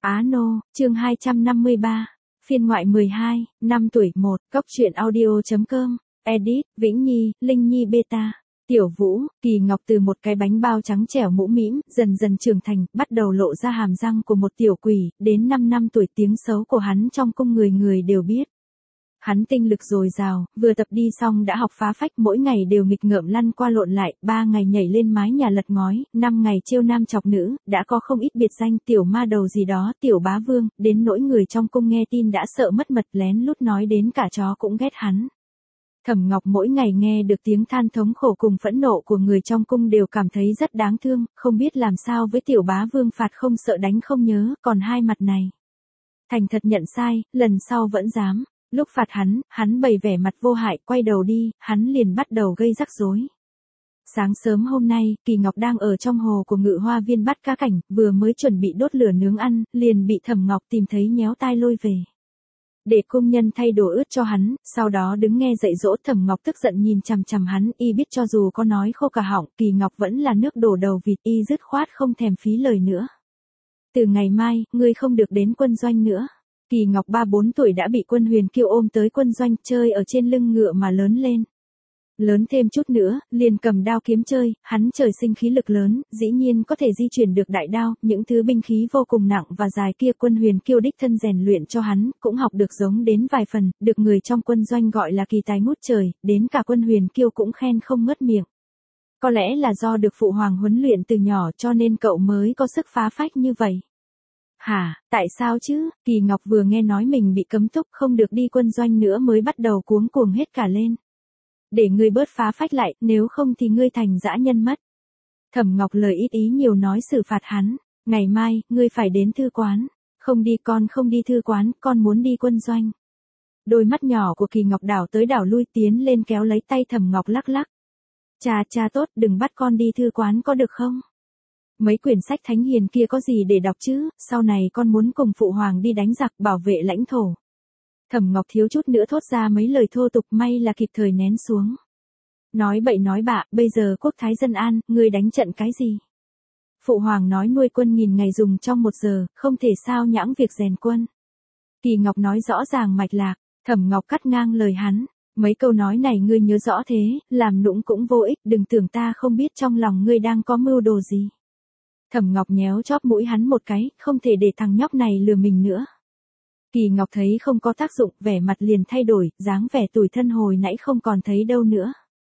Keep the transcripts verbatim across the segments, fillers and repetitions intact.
Á Nô, chương hai trăm năm mươi ba, phiên ngoại mười hai, năm tuổi một, Cóc truyện audio.com, edit, Vĩnh Nhi, Linh Nhi Beta. Tiểu Vũ, Kỳ Ngọc từ một cái bánh bao trắng trẻo mũ mĩm, dần dần trưởng thành, bắt đầu lộ ra hàm răng của một tiểu quỷ, đến năm năm tuổi tiếng xấu của hắn trong cung người người đều biết. Hắn tinh lực dồi dào, vừa tập đi xong đã học phá phách, mỗi ngày đều nghịch ngợm lăn qua lộn lại, ba ngày nhảy lên mái nhà lật ngói, năm ngày trêu nam chọc nữ, đã có không ít biệt danh tiểu ma đầu gì đó, tiểu bá vương, đến nỗi người trong cung nghe tin đã sợ mất mật, lén lút nói đến cả chó cũng ghét hắn. Thẩm Ngọc mỗi ngày nghe được tiếng than thống khổ cùng phẫn nộ của người trong cung đều cảm thấy rất đáng thương, không biết làm sao với tiểu bá vương phạt không sợ đánh không nhớ, còn hai mặt này. Thành thật nhận sai, lần sau vẫn dám. Lúc phạt hắn, hắn bày vẻ mặt vô hại, quay đầu đi, hắn liền bắt đầu gây rắc rối. Sáng sớm hôm nay, Kỳ Ngọc đang ở trong hồ của Ngự Hoa Viên bắt cá cảnh, vừa mới chuẩn bị đốt lửa nướng ăn, liền bị Thẩm Ngọc tìm thấy nhéo tai lôi về. Để cung nhân thay đồ ướt cho hắn, sau đó đứng nghe dạy dỗ. Thẩm Ngọc tức giận nhìn chằm chằm hắn, y biết cho dù có nói khô cả họng, Kỳ Ngọc vẫn là nước đổ đầu vịt, y dứt khoát không thèm phí lời nữa. Từ ngày mai, ngươi không được đến quân doanh nữa. Kỳ Ngọc ba bốn tuổi đã bị Quân Huyền Kiêu ôm tới quân doanh, chơi ở trên lưng ngựa mà lớn lên. Lớn thêm chút nữa, liền cầm đao kiếm chơi, hắn trời sinh khí lực lớn, dĩ nhiên có thể di chuyển được đại đao, những thứ binh khí vô cùng nặng và dài kia Quân Huyền Kiêu đích thân rèn luyện cho hắn, cũng học được giống đến vài phần, được người trong quân doanh gọi là kỳ tài ngút trời, đến cả Quân Huyền Kiêu cũng khen không ngớt miệng. Có lẽ là do được phụ hoàng huấn luyện từ nhỏ cho nên cậu mới có sức phá phách như vậy. Hả, tại sao chứ? Kỳ Ngọc vừa nghe nói mình bị cấm túc không được đi quân doanh nữa mới bắt đầu cuống cuồng hết cả lên. Để ngươi bớt phá phách lại, nếu không thì ngươi thành dã nhân mất. Thẩm Ngọc lời ít ý nhiều nói xử phạt hắn. Ngày mai, ngươi phải đến thư quán. Không đi con không đi thư quán, con muốn đi quân doanh. Đôi mắt nhỏ của Kỳ Ngọc đảo tới đảo lui tiến lên kéo lấy tay Thẩm Ngọc lắc lắc. Cha cha tốt, đừng bắt con đi thư quán có được không? Mấy quyển sách thánh hiền kia có gì để đọc chứ, sau này con muốn cùng phụ hoàng đi đánh giặc bảo vệ lãnh thổ. Thẩm Ngọc thiếu chút nữa thốt ra mấy lời thô tục, may là kịp thời nén xuống. Nói bậy nói bạ, bây giờ quốc thái dân an, ngươi đánh trận cái gì? Phụ hoàng nói nuôi quân nghìn ngày dùng trong một giờ, không thể sao nhãng việc rèn quân. Kỳ Ngọc nói rõ ràng mạch lạc, Thẩm Ngọc cắt ngang lời hắn. Mấy câu nói này ngươi nhớ rõ thế, làm nũng cũng vô ích, đừng tưởng ta không biết trong lòng ngươi đang có mưu đồ gì. Thẩm Ngọc nhéo chóp mũi hắn một cái, không thể để thằng nhóc này lừa mình nữa. Kỳ Ngọc thấy không có tác dụng, vẻ mặt liền thay đổi, dáng vẻ tủi thân hồi nãy không còn thấy đâu nữa.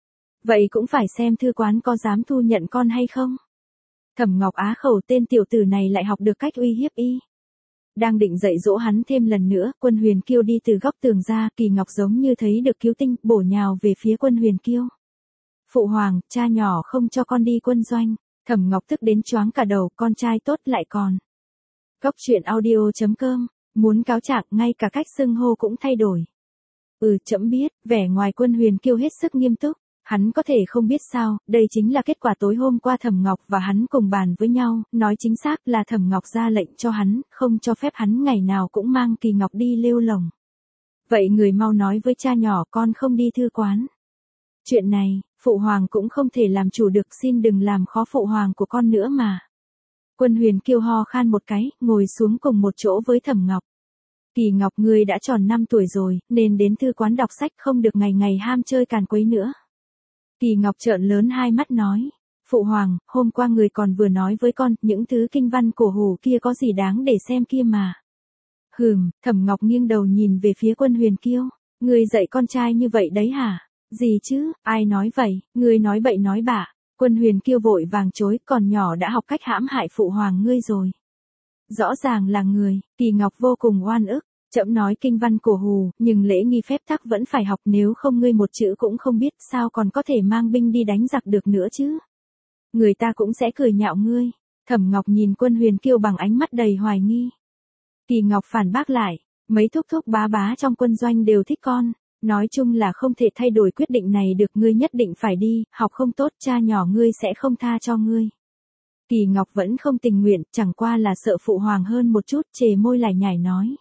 Vậy cũng phải xem thư quán có dám thu nhận con hay không. Thẩm Ngọc á khẩu, tên tiểu tử này lại học được cách uy hiếp y. Đang định dạy dỗ hắn thêm lần nữa, Quân Huyền Kiêu đi từ góc tường ra, Kỳ Ngọc giống như thấy được cứu tinh, bổ nhào về phía Quân Huyền Kiêu. Phụ hoàng, cha nhỏ không cho con đi quân doanh. Thẩm Ngọc tức đến choáng cả đầu, con trai tốt lại còn. Cóc truyện audio.com, muốn cáo trạng ngay cả cách xưng hô cũng thay đổi. Ừ, trẫm biết, vẻ ngoài Quân Huyền Kiêu hết sức nghiêm túc, hắn có thể không biết sao, đây chính là kết quả tối hôm qua Thẩm Ngọc và hắn cùng bàn với nhau, nói chính xác là Thẩm Ngọc ra lệnh cho hắn, không cho phép hắn ngày nào cũng mang Kỳ Ngọc đi lêu lồng. Vậy người mau nói với cha nhỏ con không đi thư quán. Chuyện này, phụ hoàng cũng không thể làm chủ được, xin đừng làm khó phụ hoàng của con nữa mà. Quân Huyền Kiêu ho khan một cái, ngồi xuống cùng một chỗ với Thẩm Ngọc. Kỳ Ngọc, ngươi đã tròn năm tuổi rồi, nên đến thư quán đọc sách, không được ngày ngày ham chơi càn quấy nữa. Kỳ Ngọc trợn lớn hai mắt nói, phụ hoàng, hôm qua người còn vừa nói với con, những thứ kinh văn cổ hủ kia có gì đáng để xem kia mà. Hừm, Thẩm Ngọc nghiêng đầu nhìn về phía Quân Huyền Kiêu, ngươi dạy con trai như vậy đấy hả? Gì chứ, ai nói vậy, ngươi nói bậy nói bạ. Quân Huyền Kiêu vội vàng chối, còn nhỏ đã học cách hãm hại phụ hoàng ngươi rồi. Rõ ràng là người, Kỳ Ngọc vô cùng oan ức, trẫm nói kinh văn cổ hù, nhưng lễ nghi phép tắc vẫn phải học, nếu không ngươi một chữ cũng không biết, sao còn có thể mang binh đi đánh giặc được nữa chứ. Người ta cũng sẽ cười nhạo ngươi. Thẩm Ngọc nhìn Quân Huyền Kiêu bằng ánh mắt đầy hoài nghi. Kỳ Ngọc phản bác lại, mấy thúc thúc bá bá trong quân doanh đều thích con. Nói chung là không thể thay đổi quyết định này được, ngươi nhất định phải đi, học không tốt cha nhỏ ngươi sẽ không tha cho ngươi. Kỳ Ngọc vẫn không tình nguyện, chẳng qua là sợ phụ hoàng hơn một chút, chề môi lải nhải nói.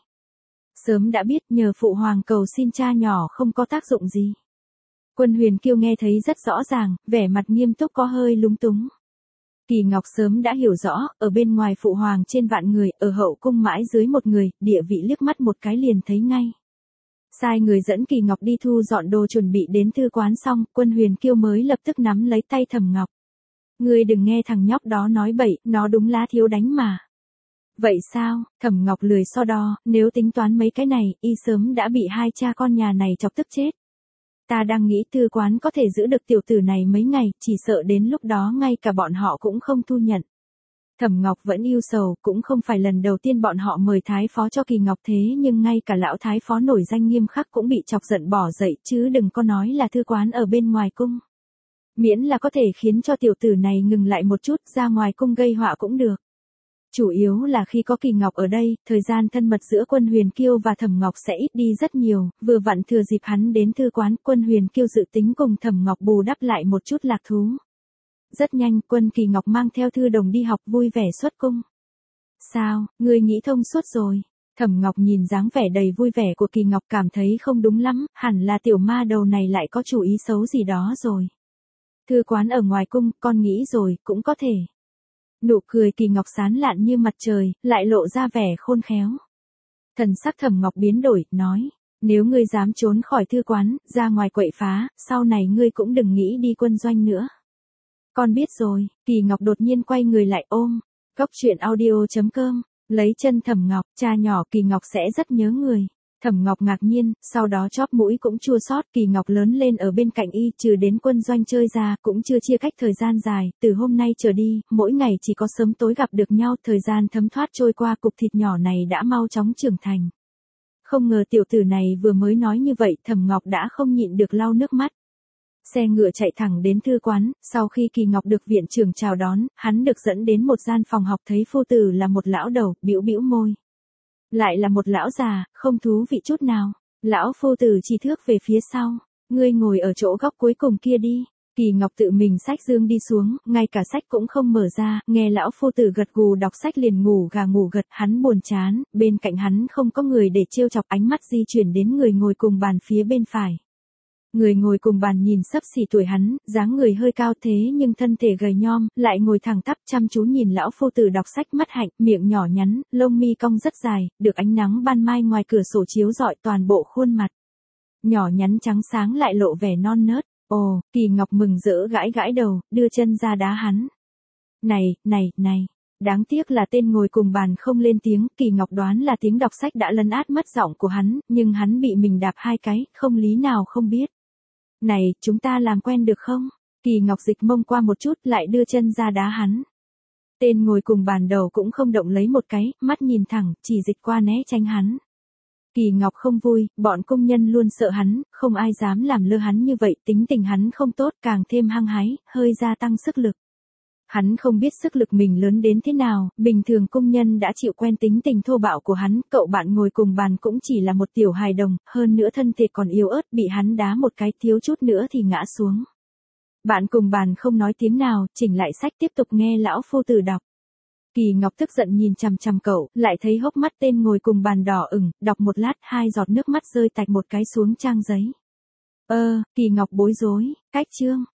Sớm đã biết, nhờ phụ hoàng cầu xin cha nhỏ không có tác dụng gì. Quân Huyền Kiêu nghe thấy rất rõ ràng, vẻ mặt nghiêm túc có hơi lúng túng. Kỳ Ngọc sớm đã hiểu rõ, ở bên ngoài phụ hoàng trên vạn người, ở hậu cung mãi dưới một người, địa vị liếc mắt một cái liền thấy ngay. Sai người dẫn Kỳ Ngọc đi thu dọn đồ chuẩn bị đến thư quán xong, Quân Huyền Kiêu mới lập tức nắm lấy tay Thẩm Ngọc. Ngươi đừng nghe thằng nhóc đó nói bậy, nó đúng lá thiếu đánh mà. Vậy sao? Thẩm Ngọc lười so đo, nếu tính toán mấy cái này, y sớm đã bị hai cha con nhà này chọc tức chết. Ta đang nghĩ thư quán có thể giữ được tiểu tử này mấy ngày, chỉ sợ đến lúc đó ngay cả bọn họ cũng không thu nhận. Thẩm Ngọc vẫn yêu sầu, cũng không phải lần đầu tiên bọn họ mời thái phó cho Kỳ Ngọc thế nhưng ngay cả lão thái phó nổi danh nghiêm khắc cũng bị chọc giận bỏ dậy chứ đừng có nói là thư quán ở bên ngoài cung. Miễn là có thể khiến cho tiểu tử này ngừng lại một chút ra ngoài cung gây họa cũng được. Chủ yếu là khi có Kỳ Ngọc ở đây, thời gian thân mật giữa Quân Huyền Kiêu và Thẩm Ngọc sẽ ít đi rất nhiều, vừa vặn thừa dịp hắn đến thư quán, Quân Huyền Kiêu dự tính cùng Thẩm Ngọc bù đắp lại một chút lạc thú. Rất nhanh, Quân Kỳ Ngọc mang theo thư đồng đi học vui vẻ xuất cung. Sao, ngươi nghĩ thông suốt rồi? Thẩm Ngọc nhìn dáng vẻ đầy vui vẻ của Kỳ Ngọc cảm thấy không đúng lắm, hẳn là tiểu ma đầu này lại có chủ ý xấu gì đó rồi. Thư quán ở ngoài cung, con nghĩ rồi, cũng có thể. Nụ cười Kỳ Ngọc sáng lạn như mặt trời, lại lộ ra vẻ khôn khéo. Thần sắc Thẩm Ngọc biến đổi, nói, nếu ngươi dám trốn khỏi thư quán, ra ngoài quậy phá, sau này ngươi cũng đừng nghĩ đi quân doanh nữa. Con biết rồi. Kỳ Ngọc đột nhiên quay người lại ôm. Góc truyện audio chấm com, lấy chân Thẩm Ngọc, cha nhỏ Kỳ Ngọc sẽ rất nhớ người. Thẩm Ngọc ngạc nhiên, sau đó chóp mũi cũng chua xót. Kỳ Ngọc lớn lên ở bên cạnh y, trừ đến quân doanh chơi ra, cũng chưa chia cách thời gian dài, từ hôm nay trở đi, mỗi ngày chỉ có sớm tối gặp được nhau, thời gian thấm thoát trôi qua, cục thịt nhỏ này đã mau chóng trưởng thành. Không ngờ tiểu tử này vừa mới nói như vậy, Thẩm Ngọc đã không nhịn được lau nước mắt. Xe ngựa chạy thẳng đến thư quán, sau khi Kỳ Ngọc được viện trưởng chào đón, hắn được dẫn đến một gian phòng học thấy phu tử là một lão đầu, bĩu bĩu môi. Lại là một lão già, không thú vị chút nào. Lão phu tử chỉ thước về phía sau. Ngươi ngồi ở chỗ góc cuối cùng kia đi. Kỳ Ngọc tự mình xách dương đi xuống, ngay cả sách cũng không mở ra, nghe lão phu tử gật gù đọc sách liền ngủ gà ngủ gật, hắn buồn chán, bên cạnh hắn không có người để trêu chọc, ánh mắt di chuyển đến người ngồi cùng bàn phía bên phải. Người ngồi cùng bàn nhìn xấp xỉ tuổi hắn, dáng người hơi cao thế nhưng thân thể gầy nhom, lại ngồi thẳng tắp chăm chú nhìn lão phu tử đọc sách mắt hạnh, miệng nhỏ nhắn, lông mi cong rất dài, được ánh nắng ban mai ngoài cửa sổ chiếu rọi toàn bộ khuôn mặt. Nhỏ nhắn trắng sáng lại lộ vẻ non nớt. Ồ, Kỳ Ngọc mừng rỡ gãi gãi đầu, đưa chân ra đá hắn. Này, này, này. Đáng tiếc là tên ngồi cùng bàn không lên tiếng, Kỳ Ngọc đoán là tiếng đọc sách đã lấn át mất giọng của hắn, nhưng hắn bị mình đạp hai cái, không lý nào không biết. Này, chúng ta làm quen được không? Kỳ Ngọc dịch mông qua một chút lại đưa chân ra đá hắn. Tên ngồi cùng bàn đầu cũng không động lấy một cái, mắt nhìn thẳng, chỉ dịch qua né tránh hắn. Kỳ Ngọc không vui, bọn công nhân luôn sợ hắn, không ai dám làm lơ hắn như vậy, tính tình hắn không tốt, càng thêm hăng hái, hơi gia tăng sức lực. Hắn không biết sức lực mình lớn đến thế nào, bình thường công nhân đã chịu quen tính tình thô bạo của hắn, cậu bạn ngồi cùng bàn cũng chỉ là một tiểu hài đồng, hơn nữa thân thể còn yếu ớt, bị hắn đá một cái thiếu chút nữa thì ngã xuống. Bạn cùng bàn không nói tiếng nào, chỉnh lại sách tiếp tục nghe lão phu tử đọc. Kỳ Ngọc tức giận nhìn chằm chằm cậu, lại thấy hốc mắt tên ngồi cùng bàn đỏ ửng, đọc một lát hai giọt nước mắt rơi tạch một cái xuống trang giấy. Ơ, Kỳ Ngọc bối rối, cách chương.